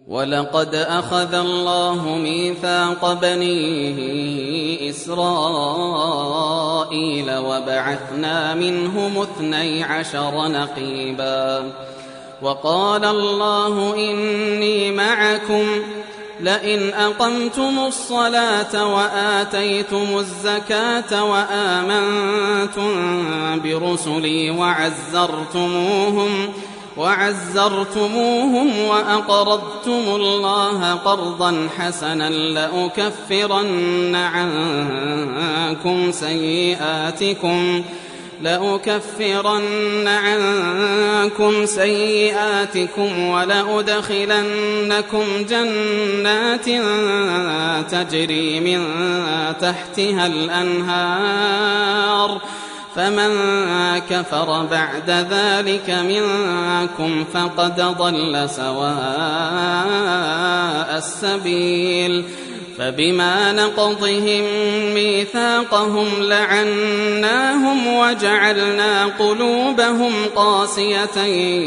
ولقد أخذ الله ميثاق بني إسرائيل وبعثنا منهم 12 نقيبا وقال الله إني معكم لئن أقمتم الصلاة وآتيتم الزكاة وآمنتم برسلي وعزرتموهم وأقرضتم الله قرضا حسنا لأكفرن عنكم سيئاتكم ولأدخلنكم جنات تجري من تحتها الأنهار فمن كفر بعد ذلك منكم فقد ضل سواء السبيل فبما نقضهم ميثاقهم لعناهم وجعلنا قلوبهم قاسية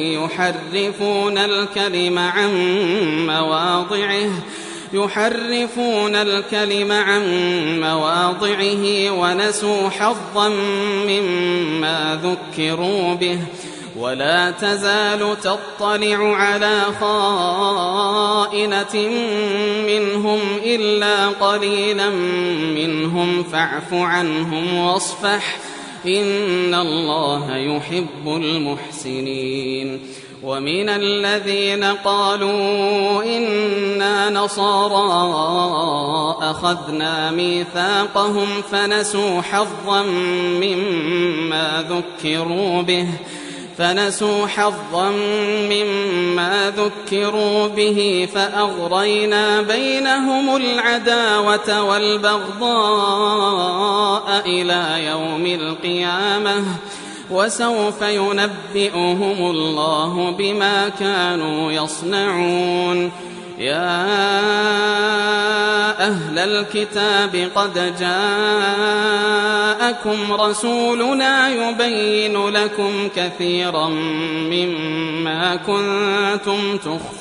يحرفون الكلم عن مواضعه ونسوا حظا مما ذكروا به ولا تزال تطلع على خائنة منهم إلا قليلا منهم فاعف عنهم واصفح إن الله يحب المحسنين ومن الذين قالوا إنا نصارى أخذنا ميثاقهم فنسوا حظا مما ذكروا به فأغرينا بينهم العداوة والبغضاء إلى يوم القيامة وسوف ينبئهم الله بما كانوا يصنعون يا أهل الكتاب قد جاءكم رسولنا يبين لكم كثيرا مما كنتم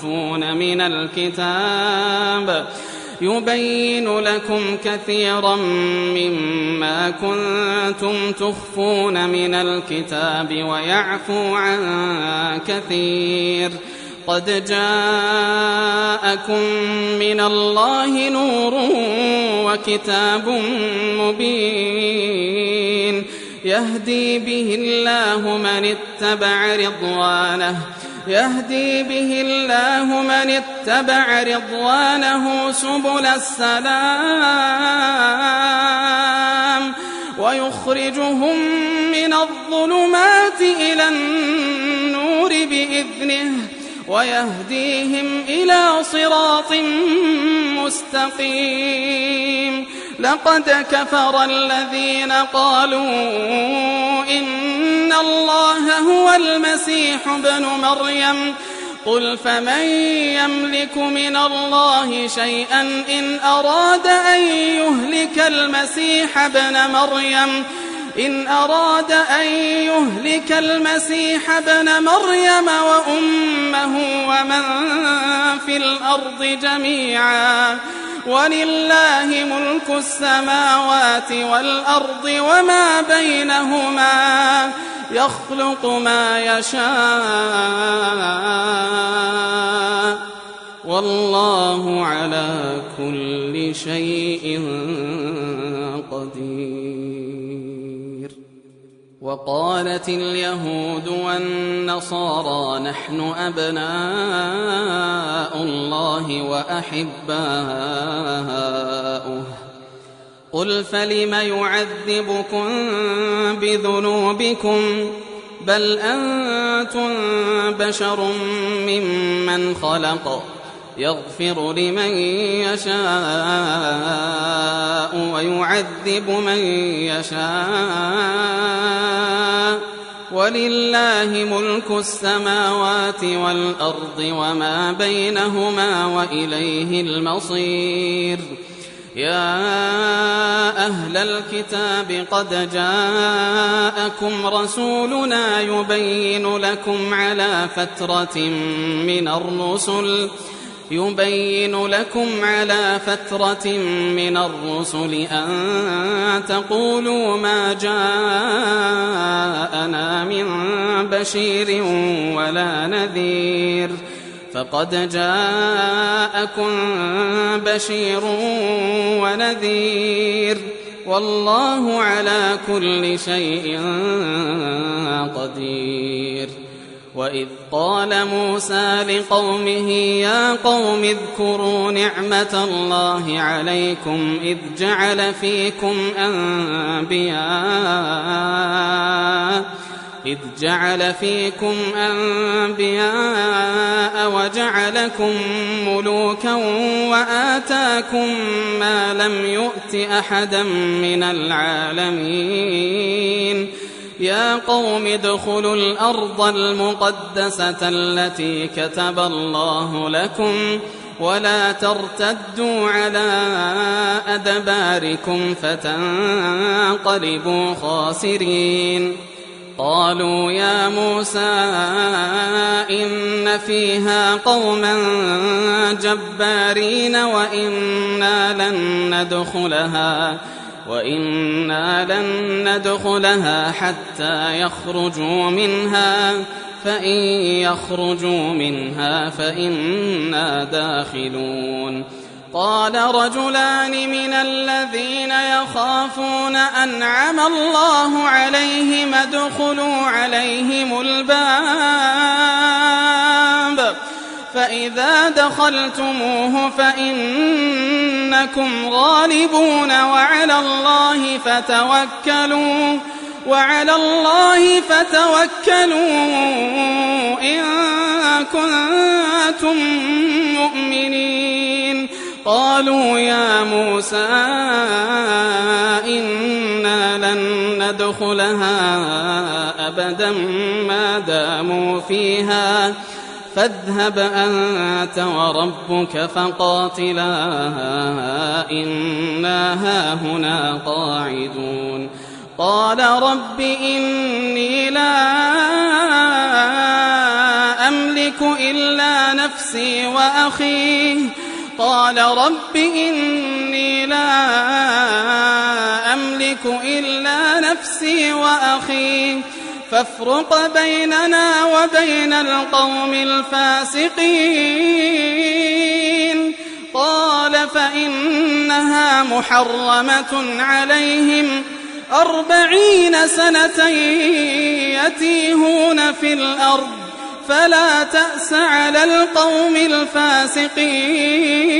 تخفون من الكتاب ويعفو عن كثير قد جاءكم من الله نور وكتاب مبين يهدي به الله من اتبع رضوانه سبل السلام ويخرجهم من الظلمات إلى النور بإذنه ويهديهم إلى صراط مستقيم لقد كفر الذين قالوا إن الله هو المسيح ابن مريم قل فمن يملك من الله شيئا إن أراد أن يهلك المسيح ابن مريم وأمه ومن في الأرض جميعا ولله ملك السماوات والأرض وما بينهما يخلق ما يشاء والله على كل شيء قدير وقالت اليهود والنصارى نحن أبناء الله وأحباؤه قل فلم يعذبكم بذنوبكم بل أنتم بشر ممن خلق يغفر لمن يشاء ويعذب من يشاء ولله ملك السماوات والأرض وما بينهما وإليه المصير يا أهل الكتاب قد جاءكم رسولنا يبين لكم على فترة من الرسل يبين لكم على فترة من الرسل أن تقولوا ما جاءنا من بشير ولا نذير فقد جاءكم بشير ونذير والله على كل شيء قدير. وإذ قال موسى لقومه يا قوم اذكروا نعمة الله عليكم إذ جعل فيكم أنبياء وجعلكم ملوكا وآتاكم ما لم يؤت أحدا من العالمين. يا قوم ادخلوا الأرض المقدسة التي كتب الله لكم ولا ترتدوا على أدباركم فتنقلبوا خاسرين. قالوا يا موسى إن فيها قوما جبارين وإنا لن ندخلها حتى يخرجوا منها فإن يخرجوا منها فإنا داخلون. قال رجلان من الذين يخافون أنعم الله عليهم ادخلوا عليهم الباب فإذا دخلتموه فإنكم غالبون وعلى الله فتوكلوا إن كنتم مؤمنين. قالوا يا موسى إنا لن ندخلها أبدا ما داموا فيها فاذهب أنت وربك فقاتلا إنا هاهنا قاعدون. قال رب إني لا أملك إلا نفسي وأخي فافرق بيننا وبين القوم الفاسقين. قال فإنها محرمة عليهم 40 سنة يتيهون في الأرض فلا تأس على القوم الفاسقين.